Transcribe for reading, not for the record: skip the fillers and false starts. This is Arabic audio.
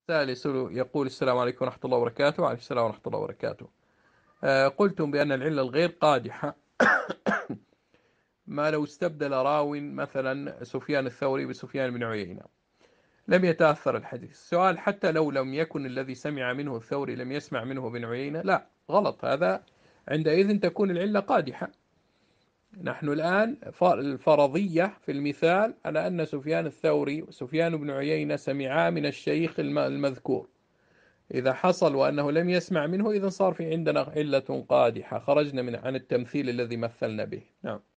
السائل يقول: السلام عليكم ورحمة الله وبركاته. وعليكم السلام ورحمة الله وبركاته. قلتم بأن العلة الغير قادحة ما لو استبدل راو مثلا سفيان الثوري بسفيان بن عيينة لم يتأثر الحديث. السؤال: حتى لو لم يكن الذي سمع منه الثوري لم يسمع منه بن عيينة؟ لا، غلط هذا. عندئذ تكون العلة قادحة. نحن الآن الفرضية في المثال على أن سفيان الثوري وسفيان بن عيينة سمعا من الشيخ المذكور. إذا حصل وأنه لم يسمع منه إذن صار في عندنا علة قادحة، خرجنا عن التمثيل الذي مثلنا به. نعم.